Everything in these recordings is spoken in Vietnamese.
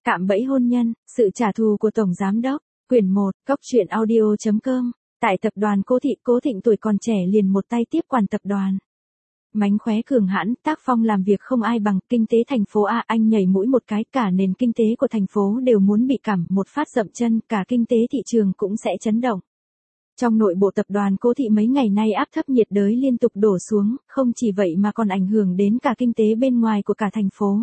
Cạm bẫy hôn nhân, sự trả thù của Tổng Giám đốc, quyển 1, coctruyện.audio.com. Tại tập đoàn Cố Thịnh tuổi còn trẻ liền một tay tiếp quản tập đoàn. Mánh khóe cường hãn, tác phong làm việc không ai bằng, kinh tế thành phố A anh nhảy mũi một cái, cả nền kinh tế của thành phố đều muốn bị cảm, một phát dậm chân, cả kinh tế thị trường cũng sẽ chấn động. Trong nội bộ tập đoàn Cố Thị mấy ngày nay áp thấp nhiệt đới liên tục đổ xuống, không chỉ vậy mà còn ảnh hưởng đến cả kinh tế bên ngoài của cả thành phố.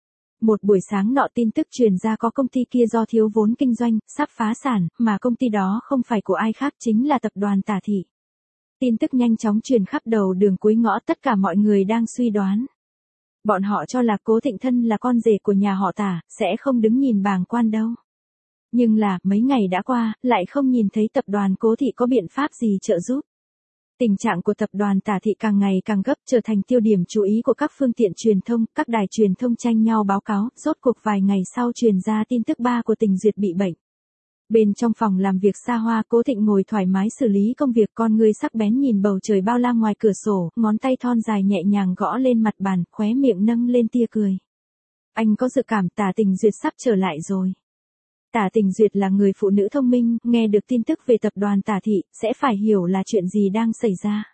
Một buổi sáng nọ tin tức truyền ra có công ty kia do thiếu vốn kinh doanh, sắp phá sản, mà công ty đó không phải của ai khác chính là tập đoàn Tả Thị. Tin tức nhanh chóng truyền khắp đầu đường cuối ngõ, tất cả mọi người đang suy đoán. Bọn họ cho là Cố Thịnh thân là con rể của nhà họ Tả, sẽ không đứng nhìn bàng quan đâu. Nhưng là, mấy ngày đã qua, lại không nhìn thấy tập đoàn Cố Thị có biện pháp gì trợ giúp. Tình trạng của tập đoàn Tả Thị càng ngày càng gấp, trở thành tiêu điểm chú ý của các phương tiện truyền thông, các đài truyền thông tranh nhau báo cáo, rốt cuộc vài ngày sau truyền ra tin tức ba của Tình Duyệt bị bệnh. Bên trong phòng làm việc xa hoa, Cố Thịnh ngồi thoải mái xử lý công việc, con người sắc bén nhìn bầu trời bao la ngoài cửa sổ, ngón tay thon dài nhẹ nhàng gõ lên mặt bàn, khóe miệng nâng lên tia cười. Anh có dự cảm Tả Tình Duyệt sắp trở lại rồi. Tả Tình Duyệt là người phụ nữ thông minh, nghe được tin tức về tập đoàn Tả Thị, sẽ phải hiểu là chuyện gì đang xảy ra.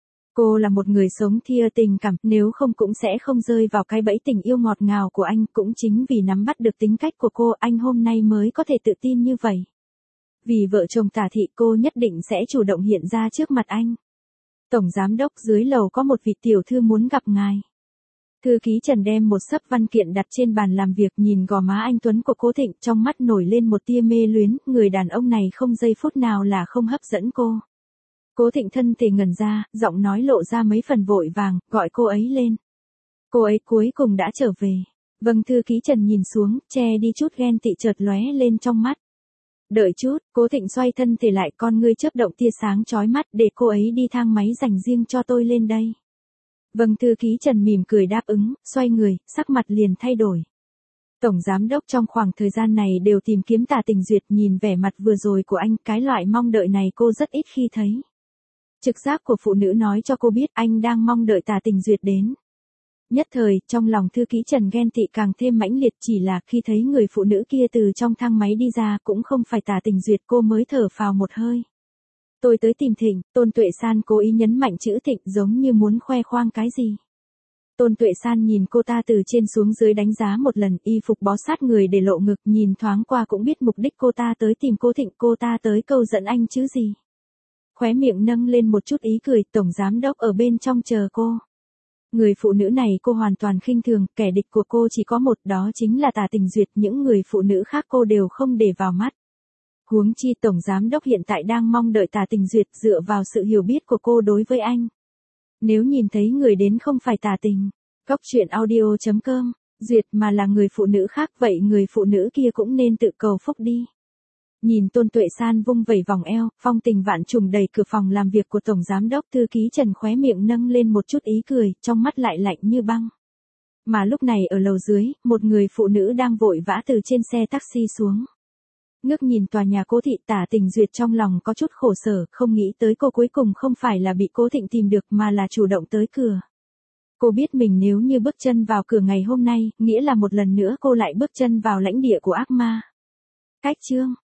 Cô là một người sống thia tình cảm, nếu không cũng sẽ không rơi vào cái bẫy tình yêu ngọt ngào của anh, cũng chính vì nắm bắt được tính cách của cô, anh hôm nay mới có thể tự tin như vậy. Vì vợ chồng Tả Thị, cô nhất định sẽ chủ động hiện ra trước mặt anh. Tổng Giám đốc, dưới lầu có một vị tiểu thư muốn gặp ngài. Thư ký Trần đem một xấp văn kiện đặt trên bàn làm việc, nhìn gò má anh tuấn của Cố Thịnh, trong mắt nổi lên một tia mê luyến, người đàn ông này không giây phút nào là không hấp dẫn cô. Cố Thịnh thân thể ngẩn ra, giọng nói lộ ra mấy phần vội vàng, gọi cô ấy lên. Cô ấy cuối cùng đã trở về. Vâng, thư ký Trần nhìn xuống, che đi chút ghen tị chợt lóe lên trong mắt. Đợi chút, Cố Thịnh xoay thân thể lại, con ngươi chớp động tia sáng chói mắt, để cô ấy đi thang máy dành riêng cho tôi lên đây. Vâng, thư ký Trần mỉm cười đáp ứng, xoay người, sắc mặt liền thay đổi. Tổng Giám đốc trong khoảng thời gian này đều tìm kiếm Tả Tình Duyệt, nhìn vẻ mặt vừa rồi của anh, cái loại mong đợi này cô rất ít khi thấy. Trực giác của phụ nữ nói cho cô biết anh đang mong đợi Tả Tình Duyệt đến. Nhất thời, trong lòng thư ký Trần ghen tị càng thêm mãnh liệt, chỉ là khi thấy người phụ nữ kia từ trong thang máy đi ra cũng không phải Tả Tình Duyệt, cô mới thở phào một hơi. Tôi tới tìm Thịnh, Tôn Tuệ San cố ý nhấn mạnh chữ Thịnh, giống như muốn khoe khoang cái gì. Tôn Tuệ San nhìn cô ta từ trên xuống dưới đánh giá một lần, y phục bó sát người để lộ ngực, nhìn thoáng qua cũng biết mục đích cô ta tới tìm cô Thịnh, cô ta tới câu dẫn anh chứ gì. Khóe miệng nâng lên một chút ý cười, Tổng Giám đốc ở bên trong chờ cô. Người phụ nữ này cô hoàn toàn khinh thường, kẻ địch của cô chỉ có một, đó chính là Tả Tình Duyệt, những người phụ nữ khác cô đều không để vào mắt. Huống chi Tổng Giám đốc hiện tại đang mong đợi Tả Tình Duyệt, dựa vào sự hiểu biết của cô đối với anh. Nếu nhìn thấy người đến không phải Tả Tình, coctruyện.audio.com, Duyệt mà là người phụ nữ khác, vậy người phụ nữ kia cũng nên tự cầu phúc đi. Nhìn Tôn Tuệ San vung vẩy vòng eo, phong tình vạn trùng đầy cửa phòng làm việc của Tổng Giám đốc, thư ký Trần khóe miệng nâng lên một chút ý cười, trong mắt lại lạnh như băng. Mà lúc này ở lầu dưới, một người phụ nữ đang vội vã từ trên xe taxi xuống. Ngước nhìn tòa nhà Cố Thị, Tả Tình Duyệt trong lòng có chút khổ sở, không nghĩ tới cô cuối cùng không phải là bị Cố Thịnh tìm được mà là chủ động tới cửa. Cô biết mình nếu như bước chân vào cửa ngày hôm nay, nghĩa là một lần nữa cô lại bước chân vào lãnh địa của ác ma. Cách chương